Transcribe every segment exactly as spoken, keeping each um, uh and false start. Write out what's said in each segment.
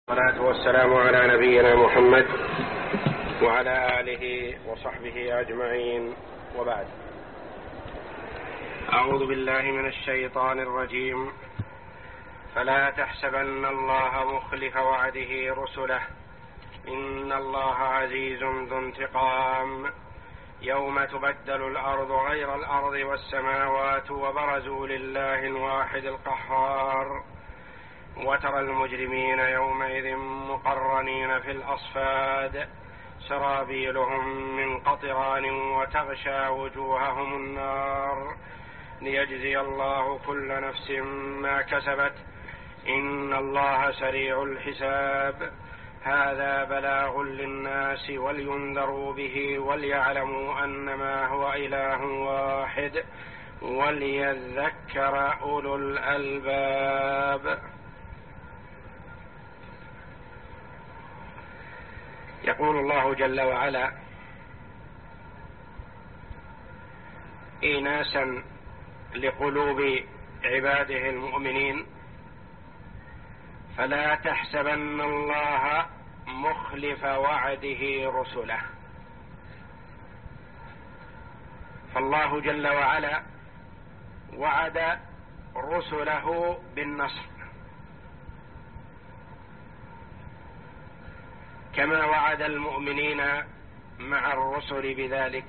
والصلاة والسلام على نبينا محمد وعلى آله وصحبه أجمعين، وبعد. أعوذ بالله من الشيطان الرجيم. فلا تحسبن الله مخلف وعده رسله إن الله عزيز ذو انتقام يوم تبدل الأرض غير الأرض والسماوات وبرزوا لله الواحد القهار وترى المجرمين يومئذ مقرنين في الأصفاد سرابيلهم من قطران وتغشى وجوههم النار ليجزي الله كل نفس ما كسبت إن الله سريع الحساب. هذا بلاغ للناس ولينذروا به وليعلموا أنما هو إله واحد وليذكر أولو الألباب. يقول الله جل وعلا إيناسا لقلوب عباده المؤمنين: فلا تحسبن الله مخلف وعده رسله. فالله جل وعلا وعد رسله بالنصر كما وعد المؤمنين مع الرسل بذلك،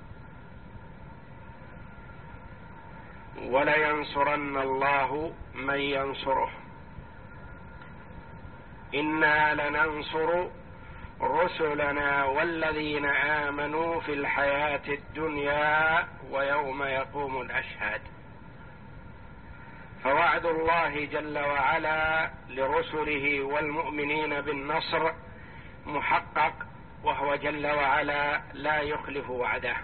ولينصرن الله من ينصره. إنا لننصر رسلنا والذين آمنوا في الحياة الدنيا ويوم يقوم الأشهاد. فوعد الله جل وعلا لرسله والمؤمنين بالنصر محقق، وهو جل وعلا لا يخلف وعده.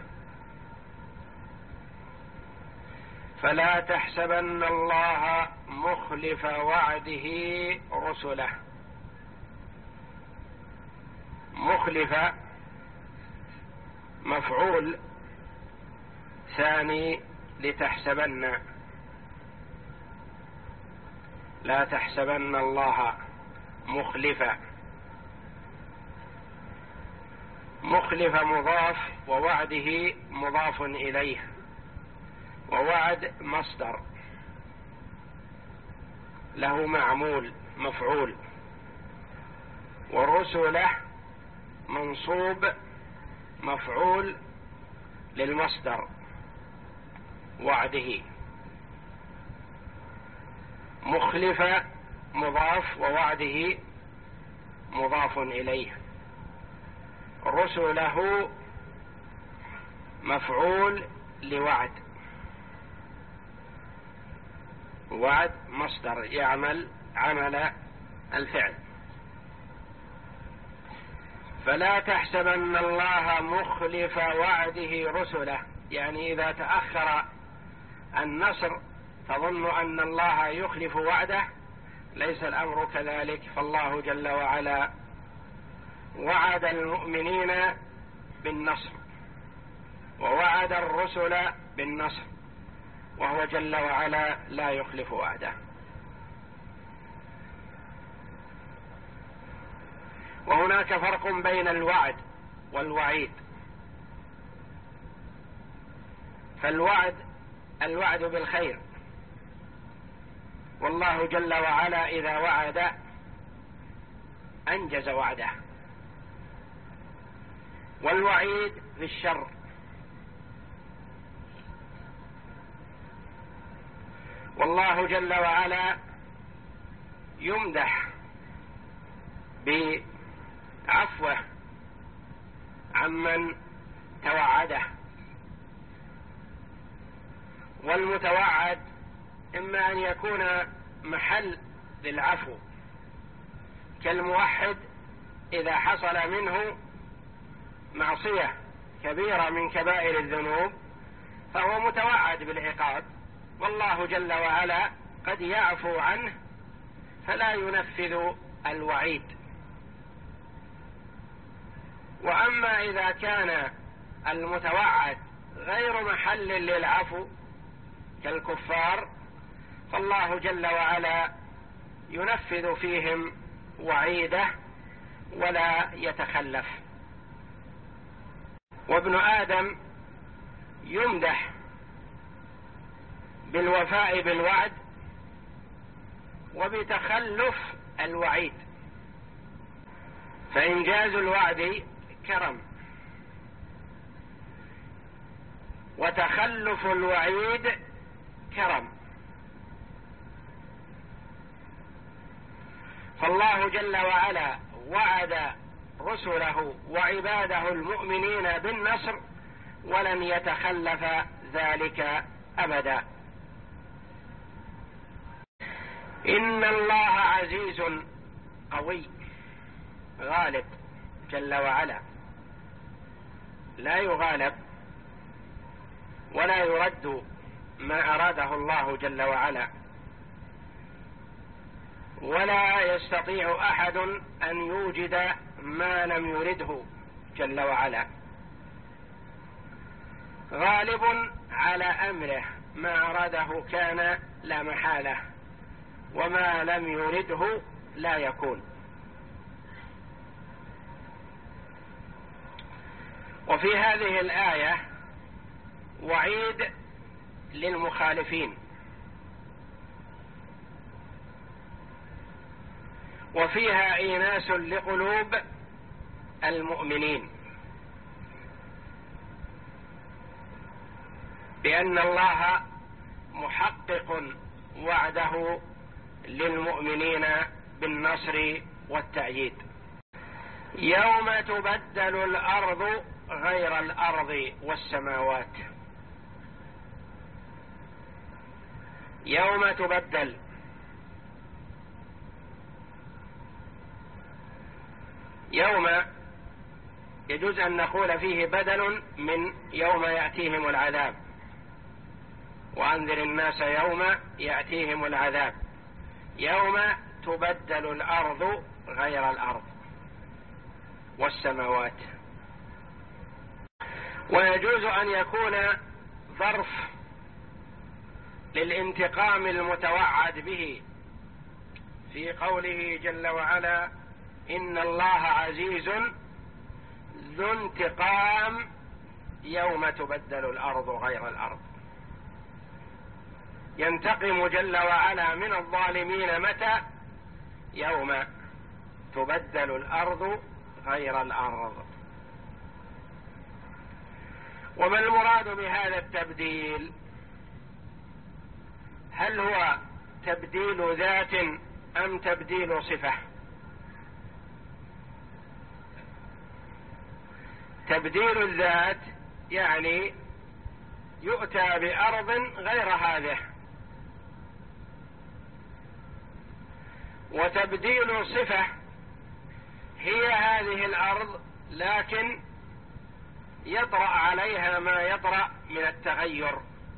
فلا تحسبن الله مخلف وعده رسله. مخلف مفعول ثاني لتحسبن. لا تحسبن الله مخلفا. مخلف مضاف ووعده مضاف إليه، ووعد مصدر له معمول مفعول، والرسله منصوب مفعول للمصدر وعده. مخلف مضاف ووعده مضاف إليه. رسله مفعول لوعد، وعد مصدر يعمل عمل الفعل. فلا تحسبن الله مخلف وعده رسله، يعني إذا تأخر النصر تظن أن الله يخلف وعده. ليس الأمر كذلك، فالله جل وعلا وعد المؤمنين بالنصر ووعد الرسل بالنصر، وهو جل وعلا لا يخلف وعده. وهناك فرق بين الوعد والوعيد. فالوعد الوعد بالخير، والله جل وعلا إذا وعد أنجز وعده. والوعيد بالشر. والله جل وعلا يمدح بعفوه عمن توعده، والمتوعد إما أن يكون محل للعفو، كالموحد إذا حصل منه معصية كبيرة من كبائر الذنوب فهو متوعد بالعقاب، والله جل وعلا قد يعفو عنه فلا ينفذ الوعيد. وأما إذا كان المتوعد غير محل للعفو كالكفار فالله جل وعلا ينفذ فيهم وعيده ولا يتخلف. وابن آدم يمدح بالوفاء بالوعد وبتخلف الوعيد، فإنجاز الوعد كرم، وتخلف الوعيد كرم. فالله جل وعلا وعد رسله وعباده المؤمنين بالنصر ولن يتخلف ذلك أبدا. إن الله عزيز قوي غالب جل وعلا، لا يغالب ولا يرد ما أراده الله جل وعلا، ولا يستطيع أحد أن يوجد ما لم يرده جل وعلا. غالب على أمره، ما أراده كان لا محالة، وما لم يرده لا يكون. وفي هذه الآية وعيد للمخالفين، وفيها إيناس لقلوب المؤمنين بأن الله محقق وعده للمؤمنين بالنصر والتأييد. يوم تبدل الأرض غير الأرض والسماوات. يوم تبدل، يوم يجوز أن نقول فيه بدل من يوم يأتيهم العذاب، وأنذر الناس يوم يأتيهم العذاب. يوم تبدل الأرض غير الأرض والسماوات. ويجوز أن يكون ظرف للانتقام المتوعد به في قوله جل وعلا: إن الله عزيز ذو انتقام يوم تبدل الأرض غير الأرض. ينتقم جل وعلا من الظالمين متى؟ يوم تبدل الأرض غير الأرض. وما المراد بهذا التبديل؟ هل هو تبديل ذات أم تبديل صفة؟ تبديل الذات يعني يؤتى بأرض غير هذه، وتبديل صفة هي هذه الأرض لكن يطرأ عليها ما يطرأ من التغير.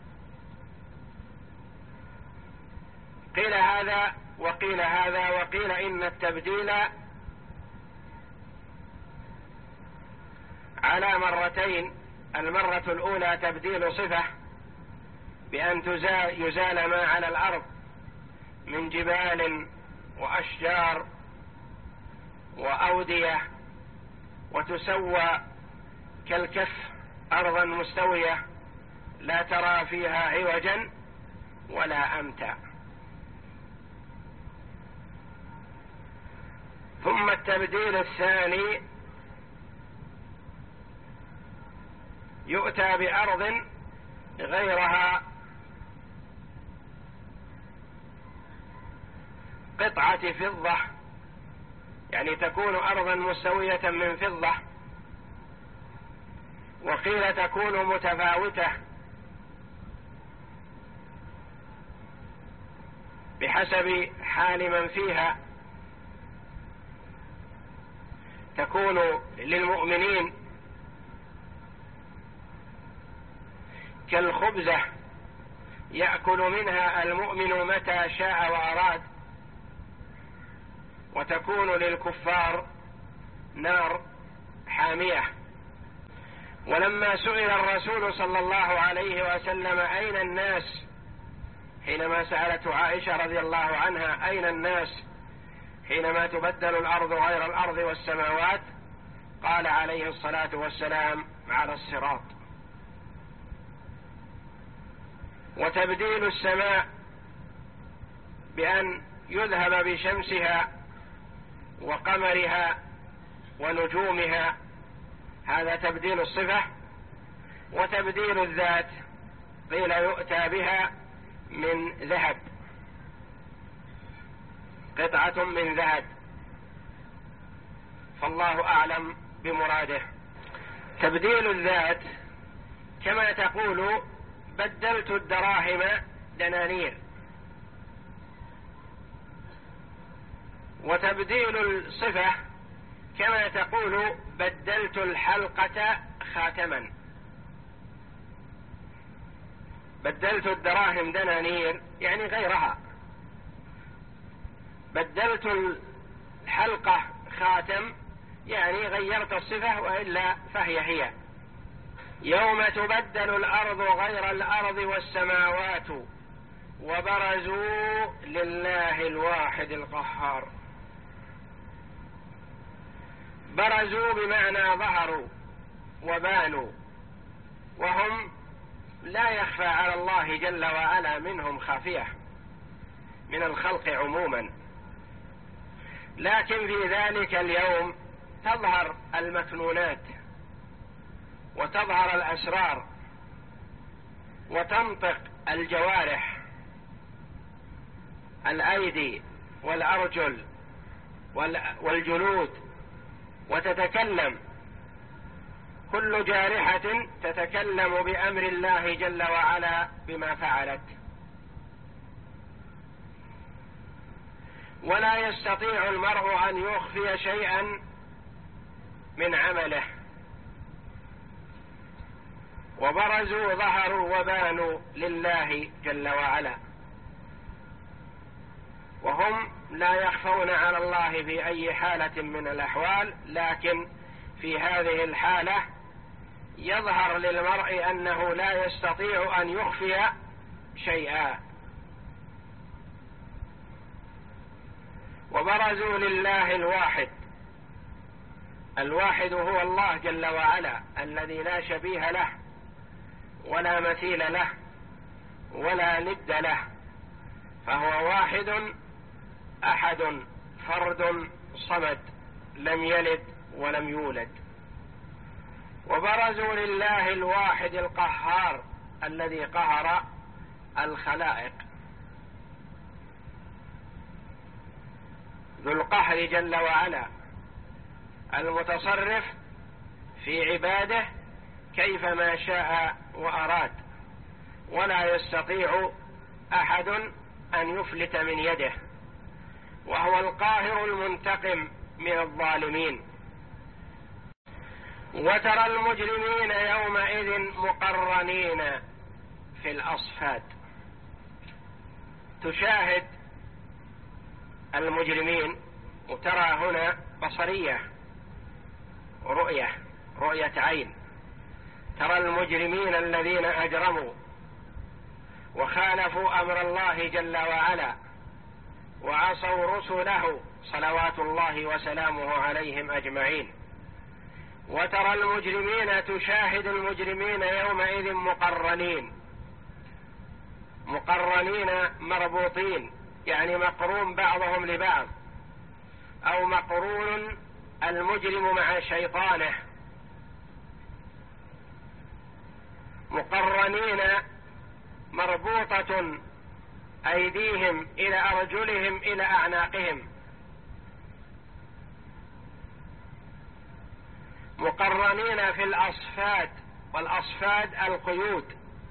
قيل هذا وقيل هذا، وقيل إن التبديل على مرتين. المرة الأولى تبديل صفة بأن يزال ما على الأرض من جبال وأشجار وأودية وتسوى كالكف أرضا مستوية لا ترى فيها عوجا ولا أمتا. ثم التبديل الثاني يؤتى بأرض غيرها قطعة فضة، يعني تكون أرضا مستوية من فضة، وقيل تكون متفاوتة بحسب حال من فيها. تكون للمؤمنين كالخبزة يأكل منها المؤمن متى شاء وأراد، وتكون للكفار نار حامية. ولما سئل الرسول صلى الله عليه وسلم أين الناس، حينما سألته عائشة رضي الله عنها أين الناس حينما تبدل الأرض غير الأرض والسماوات قال عليه الصلاة والسلام على الصراط. وتبديل السماء بأن يذهب بشمسها وقمرها ونجومها هذا تبديل الصفة. وتبديل الذات قيل يؤتى بها من ذهب، قطعة من ذهب، فالله أعلم بمراده. تبديل الذات كما تقول بدلت الدراهم دنانير، وتبديل الصفة كما تقول بدلت الحلقة خاتما. بدلت الدراهم دنانير يعني غيرها، بدلت الحلقة خاتم يعني غيرت الصفة وإلا فهي هي. يوم تبدل الأرض غير الأرض والسماوات وبرزوا لله الواحد القهار. برزوا بمعنى ظهروا وبانوا، وهم لا يخفى على الله جل وعلا منهم خافية من الخلق عموما، لكن في ذلك اليوم تظهر المكنونات وتظهر الأسرار وتنطق الجوارح، الأيدي والأرجل والجلود، وتتكلم كل جارحة تتكلم بأمر الله جل وعلا بما فعلت. ولا يستطيع المرء أن يخفي شيئا من عمله. وبرزوا ظهروا وبانوا لله جل وعلا، وهم لا يخفون على الله في أي حالة من الأحوال، لكن في هذه الحالة يظهر للمرء أنه لا يستطيع أن يخفي شيئا. وبرزوا لله الواحد. الواحد هو الله جل وعلا الذي لا شبيه له ولا مثيل له ولا ند له، فهو واحد أحد فرد صمد لم يلد ولم يولد. وبرزوا لله الواحد القهار الذي قهر الخلائق، ذو القهر جل وعلا المتصرف في عباده كيفما شاء وأراد، ولا يستطيع أحد أن يفلت من يده، وهو القاهر المنتقم من الظالمين. وترى المجرمين يومئذ مقرنين في الأصفاد. تشاهد المجرمين، وترى هنا بصرية رؤية رؤية عين. ترى المجرمين الذين أجرموا وخالفوا أمر الله جل وعلا وعصوا رسله صلوات الله وسلامه عليهم أجمعين. وترى المجرمين، تشاهد المجرمين يومئذ مقرنين. مقرنين مربوطين يعني مقرون بعضهم لبعض، أو مقرون المجرم مع شيطانه. مقرنين مربوطة أيديهم إلى أرجلهم إلى أعناقهم. مقرنين في الأصفاد، والأصفاد القيود.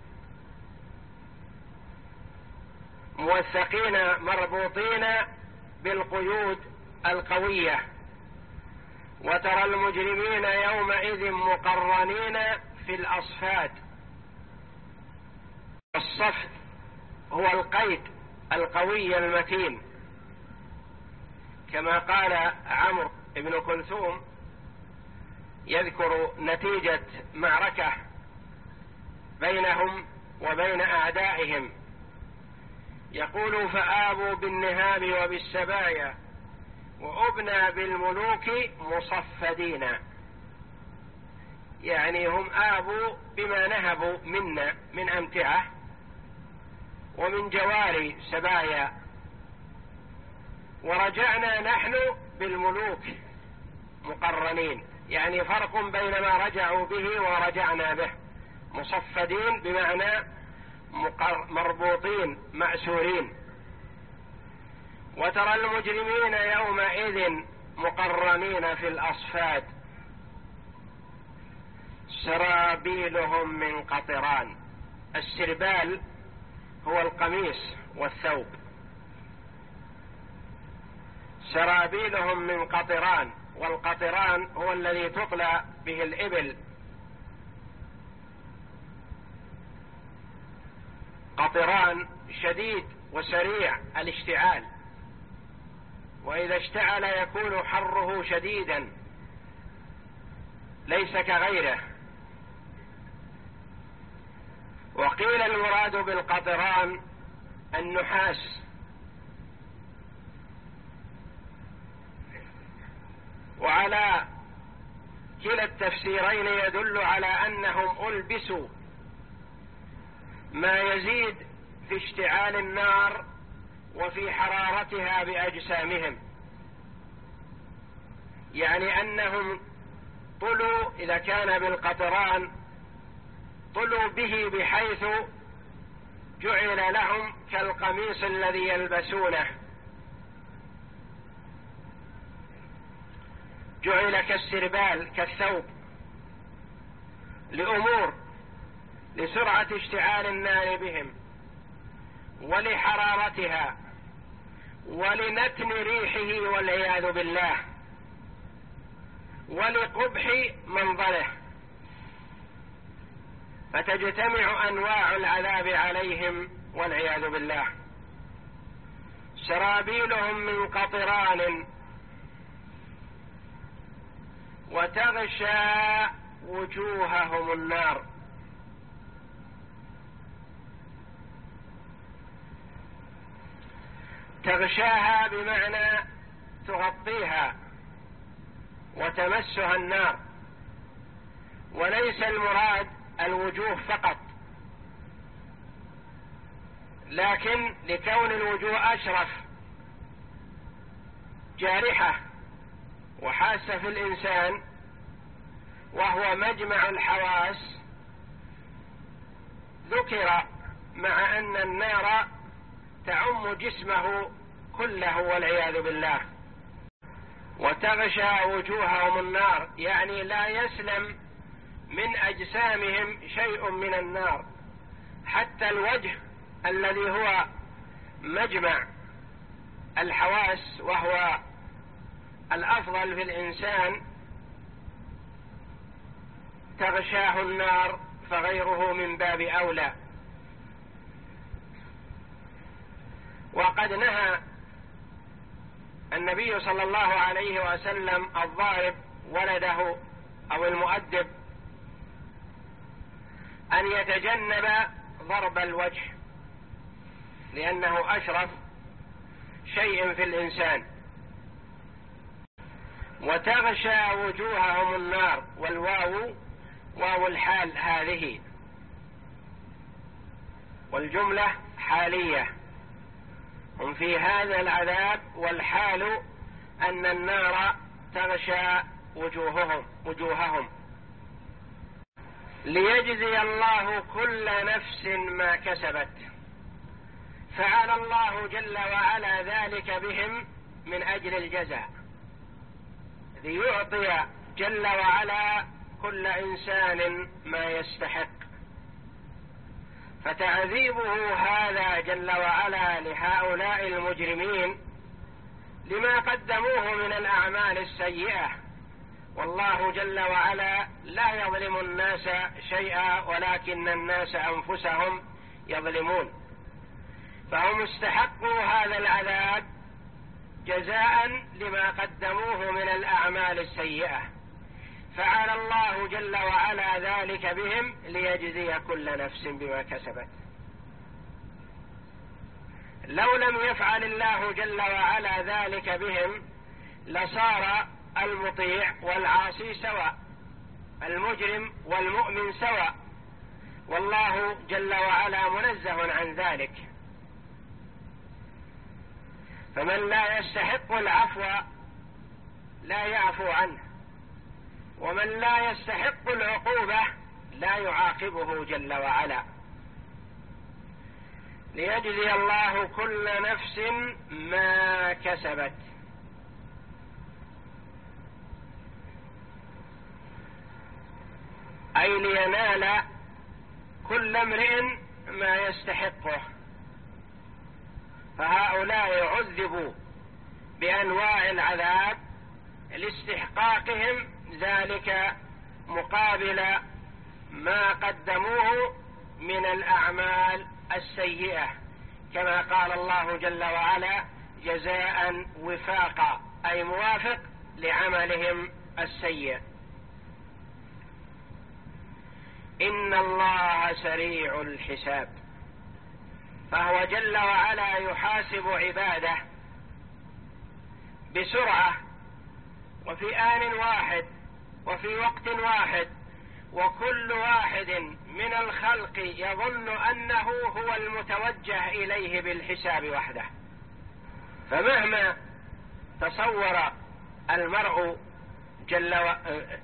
موثقين مربوطين بالقيود القوية. وترى المجرمين يومئذ مقرنين في الأصفاد. الصفد هو القيد القوي المتين، كما قال عمرو بن كلثوم يذكر نتيجة معركة بينهم وبين أعدائهم، يقول: فآبوا بالنهاب وبالسبايا وأبنى بالملوك مصفدين، يعني هم آبوا بما نهبوا منا من أمتعة ومن جواري سبايا، ورجعنا نحن بالملوك مقرنين، يعني فرق بين ما رجعوا به ورجعنا به. مصفدين بمعنى مربوطين مأسورين. وترى المجرمين يومئذ مقرنين في الأصفاد سرابيلهم من قطران. السربال هو القميص والثوب. سرابيلهم من قطران، والقطران هو الذي تطلى به الإبل. قطران شديد وسريع الاشتعال، وإذا اشتعل يكون حره شديدا ليس كغيره. وقيل المراد بالقطران النحاس. وعلى كلا التفسيرين يدل على أنهم ألبسوا ما يزيد في اشتعال النار وفي حرارتها بأجسامهم، يعني أنهم طلوا إذا كان بالقطران طلوا به بحيث جعل لهم كالقميص الذي يلبسونه، جعل كالسربال كالثوب، لأمور لسرعة اشتعال النار بهم ولحرارتها ولنتن ريحه والعياذ بالله ولقبح منظره، فتجتمع أنواع العذاب عليهم والعياذ بالله. سرابيلهم من قطران وتغشى وجوههم النار. تغشاها بمعنى تغطيها وتمسها النار، وليس المراد الوجوه فقط، لكن لكون الوجوه أشرف جارحة وحاسة في الإنسان وهو مجمع الحواس، ذكر مع أن النار تعم جسمه كله والعياذ بالله. وتغشى وجوههم النار، يعني لا يسلم من أجسامهم شيء من النار، حتى الوجه الذي هو مجمع الحواس وهو الأفضل في الإنسان تغشاه النار، فغيره من باب أولى. وقد نهى النبي صلى الله عليه وسلم الضارب ولده أو المؤدب أن يتجنب ضرب الوجه، لأنه أشرف شيء في الإنسان. وتغشى وجوههم النار، والواو واو الحال هذه، والجملة حالية، هم في هذا العذاب، والحال أن النار تغشى وجوههم وجوههم ليجزي الله كل نفس ما كسبت. فعل الله جل وعلا ذلك بهم من أجل الجزاء، ليعطي جل وعلا كل إنسان ما يستحق. فتعذيبه هذا جل وعلا لهؤلاء المجرمين لما قدموه من الأعمال السيئة، والله جل وعلا لا يظلم الناس شيئا ولكن الناس أنفسهم يظلمون، فهم استحقوا هذا العذاب جزاء لما قدموه من الأعمال السيئة، فعل الله جل وعلا ذلك بهم ليجزي كل نفس بما كسبت. لو لم يفعل الله جل وعلا ذلك بهم لصار المطيع والعاصي سواء، المجرم والمؤمن سواء، والله جل وعلا منزه عن ذلك. فمن لا يستحق العفو لا يعفو عنه، ومن لا يستحق العقوبة لا يعاقبه جل وعلا، ليجزي الله كل نفس ما كسبت. أي لينال كل امرئ ما يستحقه. فهؤلاء عذبوا بأنواع العذاب لاستحقاقهم ذلك مقابل ما قدموه من الأعمال السيئة، كما قال الله جل وعلا: جزاء وفاقا، أي موافق لعملهم السيء. إن الله سريع الحساب، فهو جل وعلا يحاسب عباده بسرعة وفي آن واحد وفي وقت واحد، وكل واحد من الخلق يظن أنه هو المتوجه إليه بالحساب وحده. فمهما تصور المرء جل و...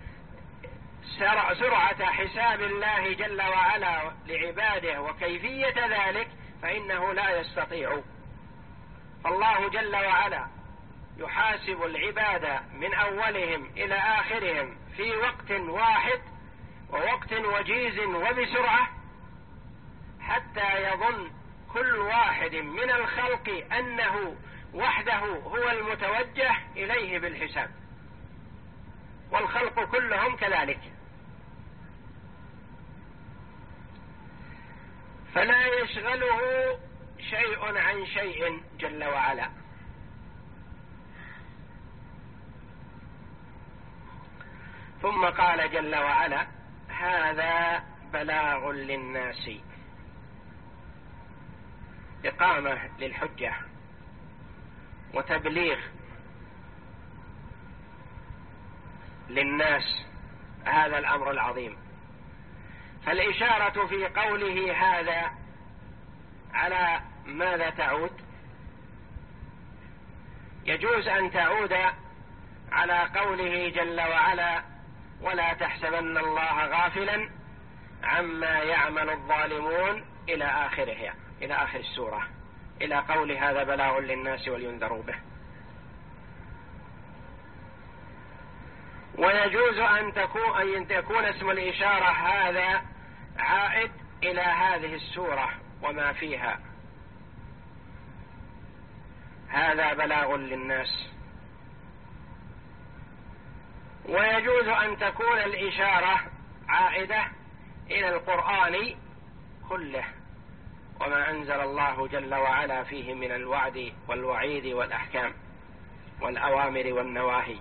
سرعة حساب الله جل وعلا لعباده وكيفية ذلك فإنه لا يستطيع. الله جل وعلا يحاسب العباد من أولهم إلى آخرهم في وقت واحد ووقت وجيز وبسرعة، حتى يظن كل واحد من الخلق أنه وحده هو المتوجه إليه بالحساب، والخلق كلهم كذلك. فلا يشغله شيء عن شيء جل وعلا. ثم قال جل وعلا: هذا بلاغ للناس، إقامة للحجة وتبليغ للناس هذا الأمر العظيم. فالإشارة في قوله هذا على ماذا تعود؟ يجوز أن تعود على قوله جل وعلا: ولا تحسبن الله غافلا عما يعمل الظالمون إلى آخرها، إلى آخر السورة، إلى قول هذا بلاغ للناس ولينذروا به. ويجوز أن تكون, أن تكون اسم الإشارة هذا عائد إلى هذه السورة وما فيها، هذا بلاغ للناس. ويجوز أن تكون الإشارة عائدة إلى القرآن كله وما أنزل الله جل وعلا فيه من الوعد والوعيد والأحكام والأوامر والنواهي.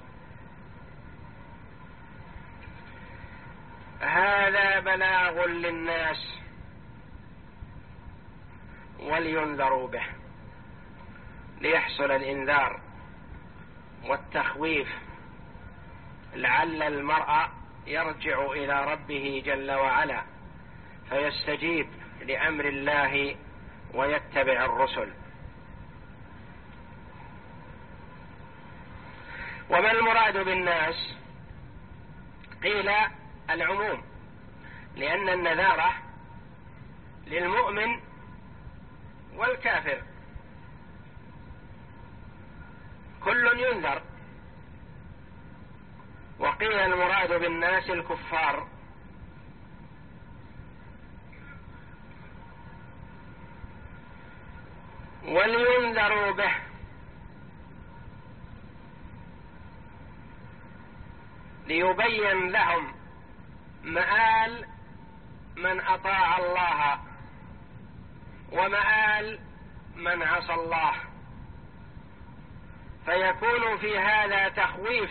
هذا بلاغ للناس ولينذروا به، ليحصل الإنذار والتخويف لعل المرء يرجع إلى ربه جل وعلا فيستجيب لأمر الله ويتبع الرسل. وما المراد بالناس؟ قيل العموم، لأن النذارة للمؤمن والكافر، كل ينذر. وقيل المراد بالناس الكفار. ولينذروا به، ليبين لهم مآل من أطاع الله ومآل من عصى الله، فيكون في هذا تخويف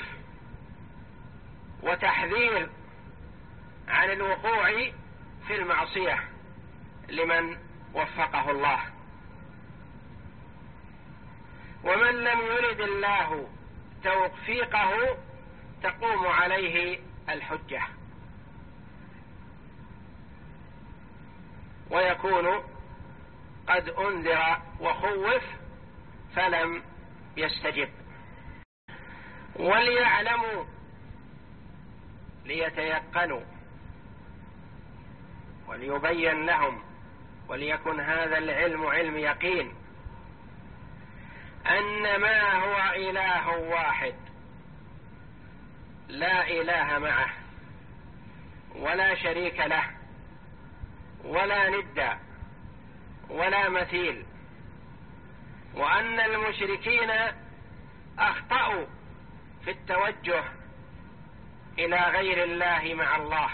وتحذير عن الوقوع في المعصية لمن وفقه الله. ومن لم يرد الله توفيقه تقوم عليه الحجة، ويكون قد أنذر وخوف فلم يستجب. وليعلموا، ليتيقنوا، وليبين لهم، وليكن هذا العلم علم يقين، أن ما هو إله واحد لا إله معه ولا شريك له ولا ند ولا مثيل، وأن المشركين أخطأوا في التوجه إلى غير الله مع الله،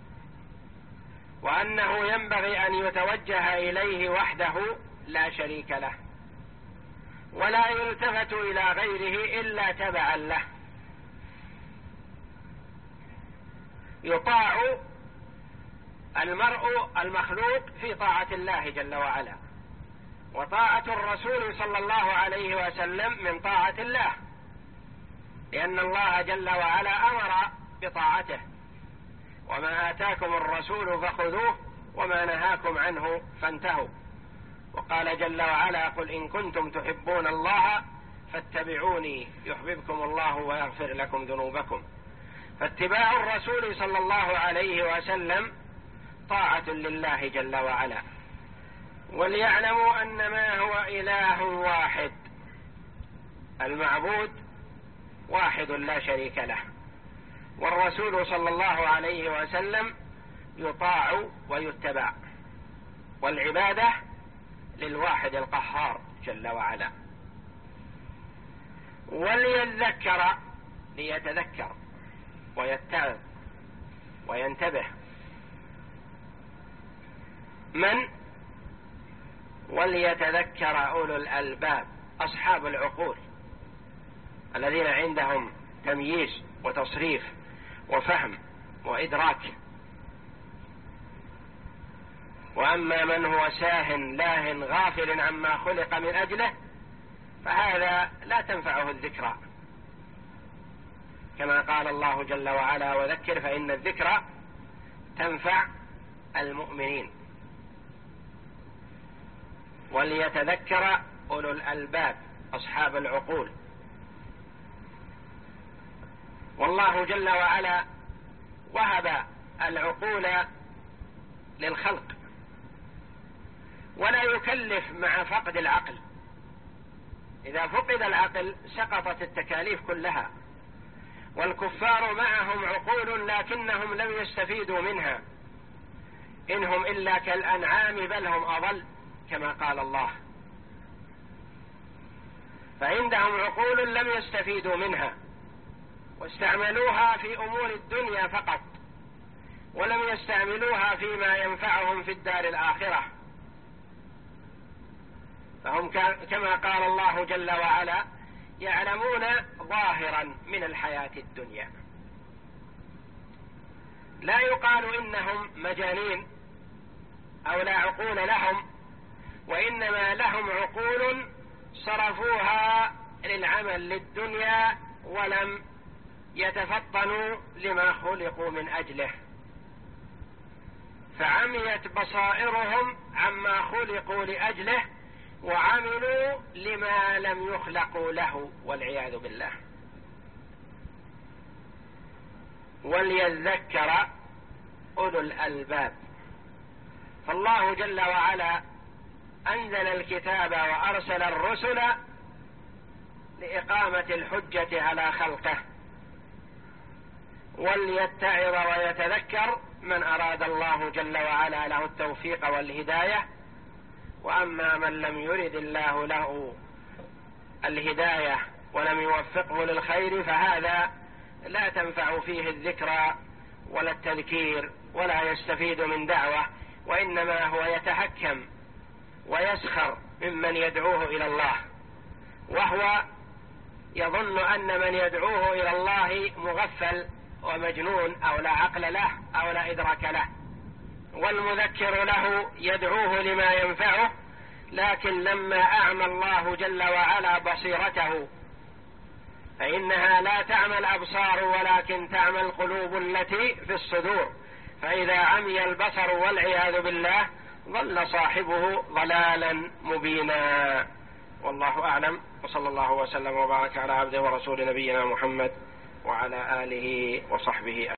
وأنه ينبغي أن يتوجه إليه وحده لا شريك له، ولا يلتفت إلى غيره إلا تبعا له. يطاع المرء المخلوق في طاعة الله جل وعلا، وطاعة الرسول صلى الله عليه وسلم من طاعة الله، لأن الله جل وعلا أمر بطاعته: وما آتاكم الرسول فخذوه وما نهاكم عنه فانتهوا. وقال جل وعلا: قل إن كنتم تحبون الله فاتبعوني يحببكم الله ويغفر لكم ذنوبكم. فاتباع الرسول صلى الله عليه وسلم طاعة لله جل وعلا. وليعلموا أن ما هو إله واحد، المعبود واحد لا شريك له، والرسول صلى الله عليه وسلم يطاع ويتبع، والعبادة للواحد القهار جل وعلا. وليذكر، ليتذكر ويتعظ وينتبه من؟ وليتذكر أولو الألباب، أصحاب العقول الذين عندهم تمييز وتصريف وفهم وإدراك. وأما من هو ساه لاه غافل عما خلق من أجله فهذا لا تنفعه الذكرى، كما قال الله جل وعلا: وذكر فإن الذكرى تنفع المؤمنين. وليتذكر أولو الألباب، أصحاب العقول. والله جل وعلا وهب العقول للخلق، ولا يكلف مع فقد العقل. إذا فقد العقل سقطت التكاليف كلها. والكفار معهم عقول لكنهم لم يستفيدوا منها، إنهم إلا كالأنعام بل هم أضل، كما قال الله. فعندهم عقول لم يستفيدوا منها، واستعملوها في أمور الدنيا فقط، ولم يستعملوها فيما ينفعهم في الدار الآخرة. فهم كما قال الله جل وعلا: يعلمون ظاهرا من الحياة الدنيا. لا يقال إنهم مجانين أو لا عقول لهم، وإنما لهم عقول صرفوها للعمل للدنيا ولم يتفطنوا لما خلقوا من أجله، فعميت بصائرهم عما خلقوا لأجله وعملوا لما لم يخلقوا له، والعياذ بالله. وليذكر أولو الألباب. فالله جل وعلا أنزل الكتاب وأرسل الرسل لإقامة الحجة على خلقه، وليتعظ ويتذكر من أراد الله جل وعلا له التوفيق والهداية. وأما من لم يرد الله له الهداية ولم يوفقه للخير فهذا لا تنفع فيه الذكرى ولا التذكير، ولا يستفيد من دعوة، وإنما هو يتحكم ويسخر ممن يدعوه إلى الله، وهو يظن أن من يدعوه إلى الله مغفل ومجنون أو لا عقل له أو لا إدراك له، والمذكر له يدعوه لما ينفعه. لكن لما أعمى الله جل وعلا بصيرته فإنها لا تعمى الأبصار ولكن تعمى القلوب التي في الصدور، فإذا عمي البصر والعياذ بالله ضل صاحبه ضلالا مبينا. والله أعلم، وصلى الله وسلم وبارك على عبده ورسول نبينا محمد وعلى آله وصحبه أجمعين.